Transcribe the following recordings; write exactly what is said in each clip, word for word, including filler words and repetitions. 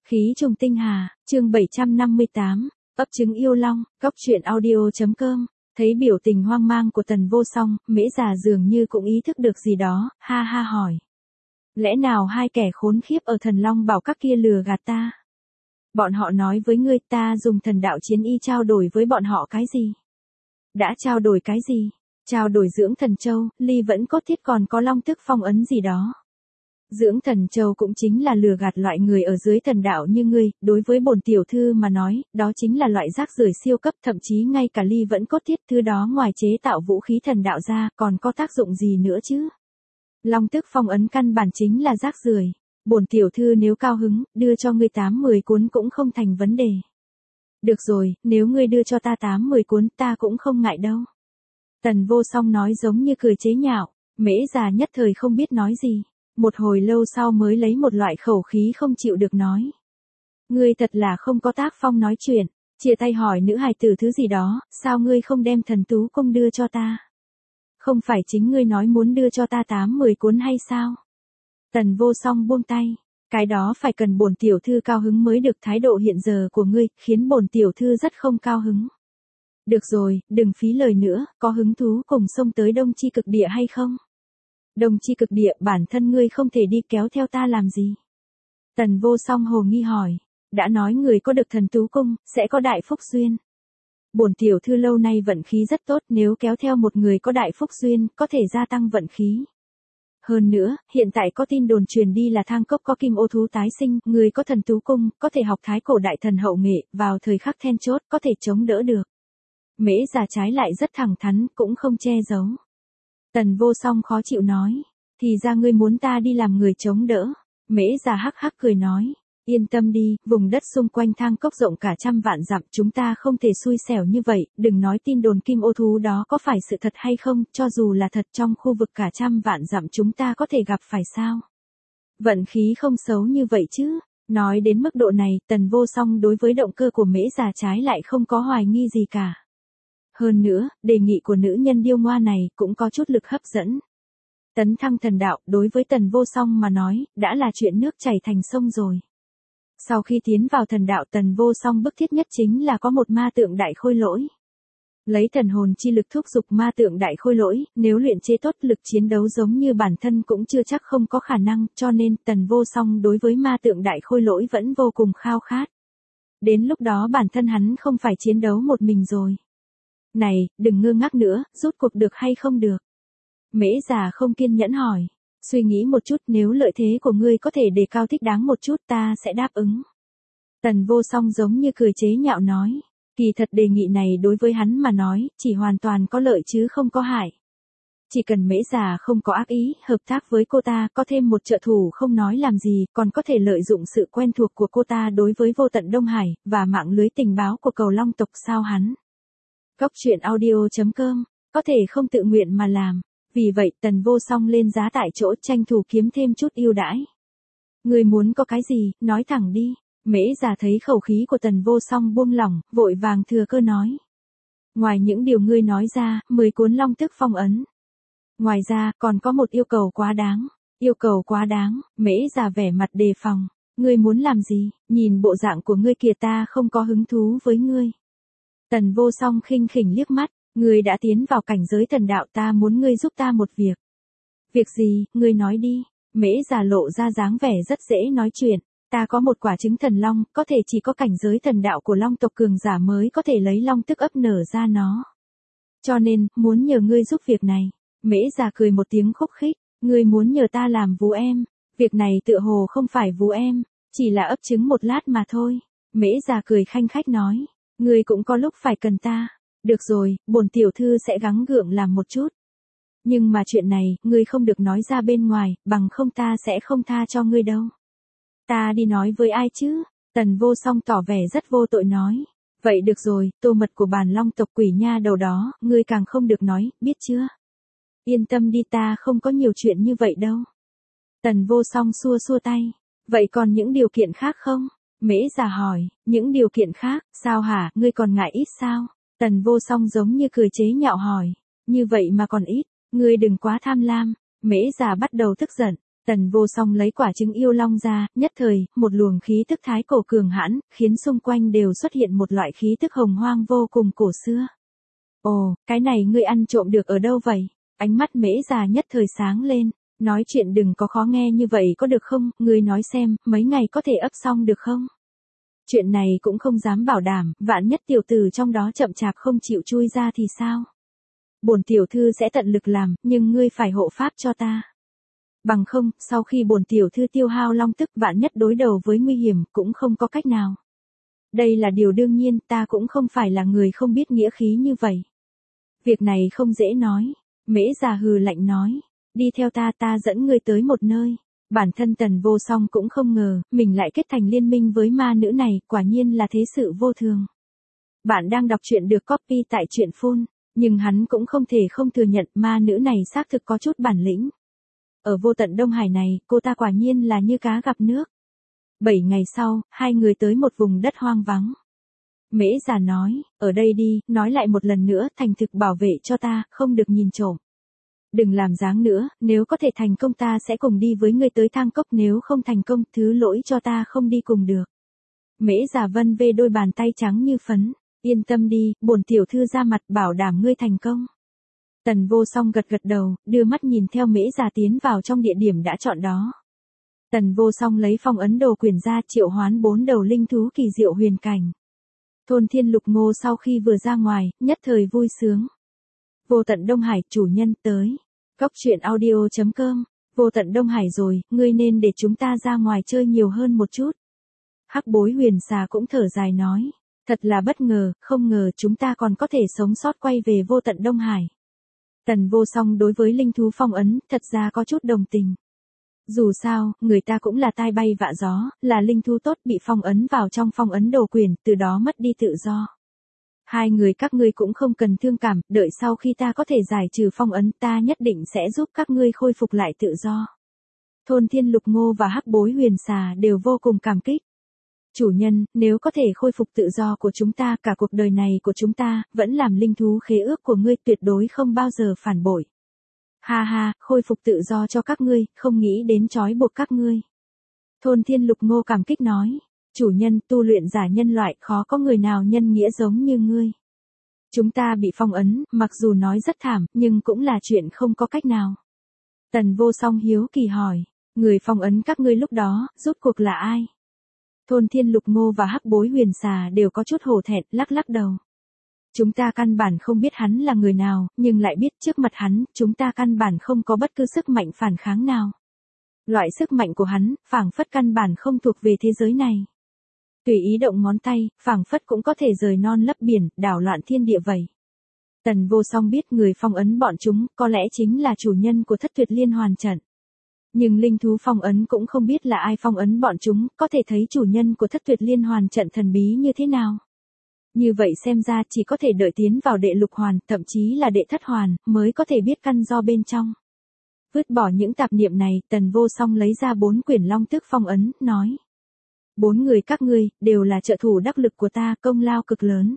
Khí trùng tinh hà, chương bảy trăm năm mươi tám, ấp trứng yêu long, cóc truyện audio.com. Thấy biểu tình hoang mang của Tần Vô Song, Mễ Già dường như cũng ý thức được gì đó, ha ha hỏi. Lẽ nào hai kẻ khốn khiếp ở Thần Long Bảo Các kia lừa gạt ta? Bọn họ nói với ngươi ta dùng thần đạo chiến y trao đổi với bọn họ cái gì? Đã trao đổi cái gì? Trao đổi dưỡng thần châu, ly vẫn cốt thiết còn có long tức phong ấn gì đó. Dưỡng thần châu cũng chính là lừa gạt loại người ở dưới thần đạo như ngươi, đối với bổn tiểu thư mà nói, đó chính là loại rác rưởi siêu cấp, thậm chí ngay cả ly vẫn cốt thiết thứ đó ngoài chế tạo vũ khí thần đạo ra, còn có tác dụng gì nữa chứ? Long tức phong ấn căn bản chính là rác rưởi. Bổn tiểu thư nếu cao hứng, đưa cho ngươi tám mười cuốn cũng không thành vấn đề. Được rồi, nếu ngươi đưa cho ta tám mười cuốn ta cũng không ngại đâu. Tần Vô Song nói giống như cười chế nhạo, Mễ Già nhất thời không biết nói gì. Một hồi lâu sau mới lấy một loại khẩu khí không chịu được nói. Ngươi thật là không có tác phong nói chuyện, chia tay hỏi nữ hài tử thứ gì đó, sao ngươi không đem thần tú công đưa cho ta? Không phải chính ngươi nói muốn đưa cho ta tám mười cuốn hay sao? Tần Vô Song buông tay, cái đó phải cần bổn tiểu thư cao hứng mới được, thái độ hiện giờ của ngươi, khiến bổn tiểu thư rất không cao hứng. Được rồi, đừng phí lời nữa, có hứng thú cùng xông tới Đông Chi Cực Địa hay không? Đông Chi Cực Địa bản thân ngươi không thể đi kéo theo ta làm gì? Tần Vô Song hồ nghi hỏi, đã nói người có được thần tú cung, sẽ có đại phúc duyên. Bổn tiểu thư lâu nay vận khí rất tốt, nếu kéo theo một người có đại phúc duyên, có thể gia tăng vận khí. Hơn nữa, hiện tại có tin đồn truyền đi là Thang Cốc có kim ô thú tái sinh, người có thần tú cung, có thể học thái cổ đại thần hậu nghệ, vào thời khắc then chốt, có thể chống đỡ được. Mễ Già trái lại rất thẳng thắn, cũng không che giấu. Tần Vô Song khó chịu nói, thì ra ngươi muốn ta đi làm người chống đỡ. Mễ Già hắc hắc cười nói, yên tâm đi, vùng đất xung quanh Thang Cốc rộng cả trăm vạn dặm, chúng ta không thể xui xẻo như vậy, đừng nói tin đồn kim ô thú đó có phải sự thật hay không, cho dù là thật trong khu vực cả trăm vạn dặm chúng ta có thể gặp phải sao? Vận khí không xấu như vậy chứ. Nói đến mức độ này, Tần Vô Song đối với động cơ của Mễ Già trái lại không có hoài nghi gì cả. Hơn nữa, đề nghị của nữ nhân điêu ngoa này cũng có chút lực hấp dẫn. Tấn thăng thần đạo, đối với Tần Vô Song mà nói, đã là chuyện nước chảy thành sông rồi. Sau khi tiến vào thần đạo, Tần Vô Song bức thiết nhất chính là có một ma tượng đại khôi lỗi. Lấy thần hồn chi lực thúc giục ma tượng đại khôi lỗi, nếu luyện chế tốt lực chiến đấu giống như bản thân cũng chưa chắc không có khả năng, cho nên Tần Vô Song đối với ma tượng đại khôi lỗi vẫn vô cùng khao khát. Đến lúc đó bản thân hắn không phải chiến đấu một mình rồi. Này, đừng ngơ ngác nữa, rút cuộc được hay không được? Mễ Già không kiên nhẫn hỏi. Suy nghĩ một chút, nếu lợi thế của ngươi có thể đề cao thích đáng một chút ta sẽ đáp ứng. Tần Vô Song giống như cười chế nhạo nói. Kỳ thật đề nghị này đối với hắn mà nói, chỉ hoàn toàn có lợi chứ không có hại. Chỉ cần Mễ Già không có ác ý, hợp tác với cô ta, có thêm một trợ thủ không nói làm gì, còn có thể lợi dụng sự quen thuộc của cô ta đối với vô tận Đông Hải, và mạng lưới tình báo của cầu long tộc sao hắn. Cóc truyện audio.com, có thể không tự nguyện mà làm. Vì vậy Tần Vô Song lên giá tại chỗ tranh thủ kiếm thêm chút ưu đãi. Người muốn có cái gì, nói thẳng đi. Mễ Già thấy khẩu khí của Tần Vô Song buông lỏng, vội vàng thừa cơ nói. Ngoài những điều ngươi nói ra, mười cuốn long tức phong ấn. Ngoài ra, còn có một yêu cầu quá đáng. Yêu cầu quá đáng, Mễ Già vẻ mặt đề phòng. Ngươi muốn làm gì, nhìn bộ dạng của ngươi kìa ta không có hứng thú với ngươi. Tần Vô Song khinh khỉnh liếc mắt. Ngươi đã tiến vào cảnh giới thần đạo, ta muốn ngươi giúp ta một việc. Việc gì, ngươi nói đi. Mễ Già lộ ra dáng vẻ rất dễ nói chuyện. Ta có một quả trứng thần long, có thể chỉ có cảnh giới thần đạo của long tộc cường giả mới có thể lấy long tức ấp nở ra nó. Cho nên, muốn nhờ ngươi giúp việc này. Mễ Già cười một tiếng khúc khích. Ngươi muốn nhờ ta làm vú em. Việc này tựa hồ không phải vú em, chỉ là ấp trứng một lát mà thôi. Mễ Già cười khanh khách nói. Ngươi cũng có lúc phải cần ta. Được rồi, bổn tiểu thư sẽ gắng gượng làm một chút. Nhưng mà chuyện này, ngươi không được nói ra bên ngoài, bằng không ta sẽ không tha cho ngươi đâu. Ta đi nói với ai chứ? Tần Vô Song tỏ vẻ rất vô tội nói. Vậy được rồi, tô mật của bản long tộc quỷ nha đầu đó, ngươi càng không được nói, biết chưa? Yên tâm đi, ta không có nhiều chuyện như vậy đâu. Tần Vô Song xua xua tay. Vậy còn những điều kiện khác không? Mễ Già hỏi, những điều kiện khác, sao hả, ngươi còn ngại ít sao? Tần Vô Song giống như cười chế nhạo hỏi, như vậy mà còn ít, ngươi đừng quá tham lam. Mễ Già bắt đầu tức giận, Tần Vô Song lấy quả trứng yêu long ra, nhất thời, một luồng khí tức thái cổ cường hãn, khiến xung quanh đều xuất hiện một loại khí tức hồng hoang vô cùng cổ xưa. Ồ, cái này ngươi ăn trộm được ở đâu vậy? Ánh mắt Mễ già nhất thời sáng lên, nói chuyện đừng có khó nghe như vậy có được không, ngươi nói xem, mấy ngày có thể ấp xong được không? Chuyện này cũng không dám bảo đảm, vạn nhất tiểu tử trong đó chậm chạp không chịu chui ra thì sao? Bổn tiểu thư sẽ tận lực làm, nhưng ngươi phải hộ pháp cho ta. Bằng không, sau khi bổn tiểu thư tiêu hao long tức vạn nhất đối đầu với nguy hiểm cũng không có cách nào. Đây là điều đương nhiên, ta cũng không phải là người không biết nghĩa khí như vậy. Việc này không dễ nói. Mễ già hừ lạnh nói, đi theo ta ta dẫn ngươi tới một nơi. Bản thân Tần Vô Song cũng không ngờ, mình lại kết thành liên minh với ma nữ này, quả nhiên là thế sự vô thường. Bạn đang đọc truyện được copy tại truyện phun, nhưng hắn cũng không thể không thừa nhận ma nữ này xác thực có chút bản lĩnh. Ở vô tận Đông Hải này, cô ta quả nhiên là như cá gặp nước. Bảy ngày sau, hai người tới một vùng đất hoang vắng. Mễ già nói, ở đây đi, nói lại một lần nữa, thành thực bảo vệ cho ta, không được nhìn trộm. Đừng làm dáng nữa, nếu có thể thành công ta sẽ cùng đi với ngươi tới Thang Cốc, nếu không thành công, thứ lỗi cho ta không đi cùng được. Mễ già vân vê đôi bàn tay trắng như phấn, yên tâm đi, bổn tiểu thư ra mặt bảo đảm ngươi thành công. Tần Vô Song gật gật đầu, đưa mắt nhìn theo Mễ già tiến vào trong địa điểm đã chọn đó. Tần Vô Song lấy phong ấn đồ quyển ra triệu hoán bốn đầu linh thú kỳ diệu huyền cảnh. Thôn Thiên Lục Ngô sau khi vừa ra ngoài, nhất thời vui sướng. Vô tận Đông Hải, chủ nhân tới. Cốc truyện audio chấm com, vô tận Đông Hải rồi, ngươi nên để chúng ta ra ngoài chơi nhiều hơn một chút. Hắc Bối Huyền Xà cũng thở dài nói, thật là bất ngờ, không ngờ chúng ta còn có thể sống sót quay về vô tận Đông Hải. Tần Vô Song đối với linh thú phong ấn, thật ra có chút đồng tình. Dù sao, người ta cũng là tai bay vạ gió, là linh thú tốt bị phong ấn vào trong phong ấn đồ quyển, từ đó mất đi tự do. Hai người các ngươi cũng không cần thương cảm, đợi sau khi ta có thể giải trừ phong ấn ta nhất định sẽ giúp các ngươi khôi phục lại tự do. Thôn Thiên Lục Ngô và Hắc Bối Huyền Xà đều vô cùng cảm kích. Chủ nhân, nếu có thể khôi phục tự do của chúng ta, cả cuộc đời này của chúng ta, vẫn làm linh thú khế ước của ngươi, tuyệt đối không bao giờ phản bội. Ha ha, khôi phục tự do cho các ngươi, không nghĩ đến trói buộc các ngươi. Thôn Thiên Lục Ngô cảm kích nói, chủ nhân, tu luyện giả nhân loại, khó có người nào nhân nghĩa giống như ngươi. Chúng ta bị phong ấn, mặc dù nói rất thảm, nhưng cũng là chuyện không có cách nào. Tần Vô Song hiếu kỳ hỏi, người phong ấn các ngươi lúc đó, rốt cuộc là ai? Thôn Thiên Lục Ngô và Hắc Bối Huyền Xà đều có chút hổ thẹn, lắc lắc đầu. Chúng ta căn bản không biết hắn là người nào, nhưng lại biết trước mặt hắn, chúng ta căn bản không có bất cứ sức mạnh phản kháng nào. Loại sức mạnh của hắn, phảng phất căn bản không thuộc về thế giới này. Tùy ý động ngón tay, phảng phất cũng có thể rời non lấp biển, đảo loạn thiên địa vậy. Tần Vô Song biết người phong ấn bọn chúng, có lẽ chính là chủ nhân của Thất Tuyệt Liên Hoàn Trận. Nhưng linh thú phong ấn cũng không biết là ai phong ấn bọn chúng, có thể thấy chủ nhân của Thất Tuyệt Liên Hoàn Trận thần bí như thế nào. Như vậy xem ra chỉ có thể đợi tiến vào đệ lục hoàn, thậm chí là đệ thất hoàn, mới có thể biết căn do bên trong. Vứt bỏ những tạp niệm này, Tần Vô Song lấy ra bốn quyển long tức phong ấn, nói. Bốn người các ngươi, đều là trợ thủ đắc lực của ta, công lao cực lớn.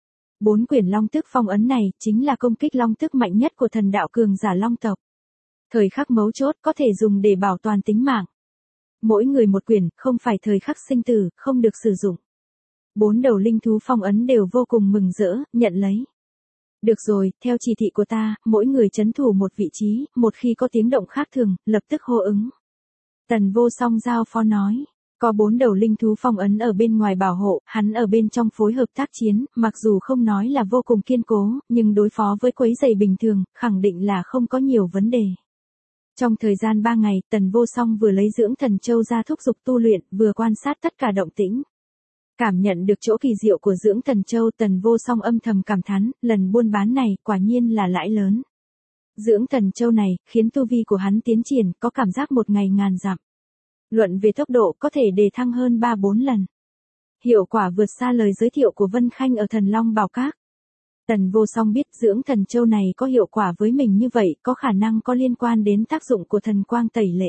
Bốn quyển long tức phong ấn này, chính là công kích long tức mạnh nhất của thần đạo cường giả long tộc. Thời khắc mấu chốt có thể dùng để bảo toàn tính mạng. Mỗi người một quyển, không phải thời khắc sinh tử, không được sử dụng. Bốn đầu linh thú phong ấn đều vô cùng mừng rỡ, nhận lấy. Được rồi, theo chỉ thị của ta, mỗi người trấn thủ một vị trí, một khi có tiếng động khác thường, lập tức hô ứng. Tần Vô Song giao phó nói, có bốn đầu linh thú phong ấn ở bên ngoài bảo hộ, hắn ở bên trong phối hợp tác chiến, mặc dù không nói là vô cùng kiên cố, nhưng đối phó với quấy rầy bình thường, khẳng định là không có nhiều vấn đề. Trong thời gian ba ngày, Tần Vô Song vừa lấy dưỡng thần châu ra thúc giục tu luyện, vừa quan sát tất cả động tĩnh. Cảm nhận được chỗ kỳ diệu của dưỡng thần châu, Tần Vô Song âm thầm cảm thán, lần buôn bán này, quả nhiên là lãi lớn. Dưỡng thần châu này, khiến tu vi của hắn tiến triển, có cảm giác một ngày ngàn dặm. Luận về tốc độ có thể đề thăng hơn ba bốn lần. Hiệu quả vượt xa lời giới thiệu của Vân Khanh ở Thần Long Bảo Các. Tần Vô Song biết dưỡng thần châu này có hiệu quả với mình như vậy, có khả năng có liên quan đến tác dụng của thần quang tẩy lễ.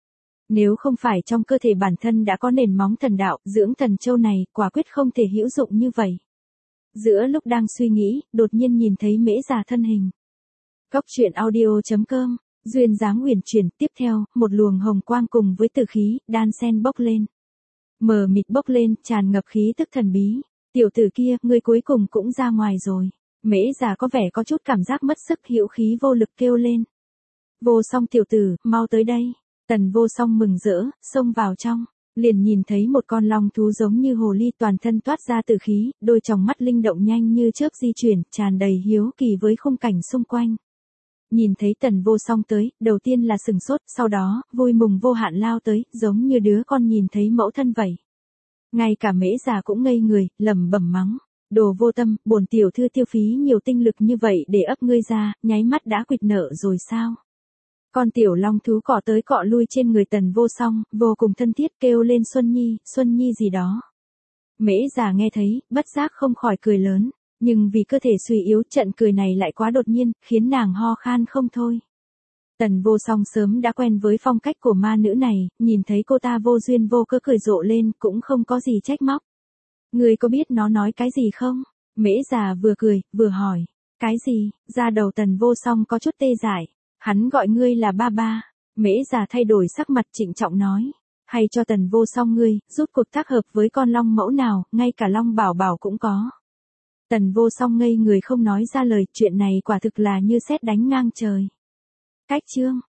Nếu không phải trong cơ thể bản thân đã có nền móng thần đạo, dưỡng thần châu này quả quyết không thể hữu dụng như vậy. Giữa lúc đang suy nghĩ, đột nhiên nhìn thấy Mễ già thân hình. Cốc truyện audio chấm com Duyên dáng uyển chuyển, tiếp theo, một luồng hồng quang cùng với tử khí, đan xen bốc lên. Mờ mịt bốc lên, tràn ngập khí tức thần bí. Tiểu tử kia, ngươi cuối cùng cũng ra ngoài rồi. Mễ già có vẻ có chút cảm giác mất sức, hữu khí vô lực kêu lên. Vô Song tiểu tử, mau tới đây. Tần Vô Song mừng rỡ, xông vào trong. Liền nhìn thấy một con long thú giống như hồ ly, toàn thân toát ra tử khí, đôi tròng mắt linh động nhanh như chớp di chuyển, tràn đầy hiếu kỳ với khung cảnh xung quanh. Nhìn thấy Tần Vô Song tới, đầu tiên là sừng sốt, sau đó, vui mừng vô hạn lao tới, giống như đứa con nhìn thấy mẫu thân vậy. Ngay cả Mễ già cũng ngây người, lẩm bẩm mắng. Đồ vô tâm, bổn tiểu thư tiêu phí nhiều tinh lực như vậy để ấp ngươi ra, nháy mắt đã quỵt nợ rồi sao? Con tiểu long thú cọ tới cọ lui trên người Tần Vô Song, vô cùng thân thiết kêu lên Xuân Nhi, Xuân Nhi gì đó. Mễ già nghe thấy, bất giác không khỏi cười lớn, nhưng vì cơ thể suy yếu, trận cười này lại quá đột nhiên, khiến nàng ho khan không thôi. Tần Vô Song sớm đã quen với phong cách của ma nữ này, nhìn thấy cô ta vô duyên vô cớ cười rộ lên, cũng không có gì trách móc. Ngươi có biết nó nói cái gì không? Mễ già vừa cười, vừa hỏi. Cái gì? Da đầu Tần Vô Song có chút tê dại. Hắn gọi ngươi là ba ba. Mễ già thay đổi sắc mặt trịnh trọng nói. Hay cho Tần Vô Song ngươi, rút cuộc tác hợp với con long mẫu nào, ngay cả long bảo bảo cũng có. Tần Vô Song ngây người không nói ra lời, chuyện này quả thực là như sét đánh ngang trời. Cách chương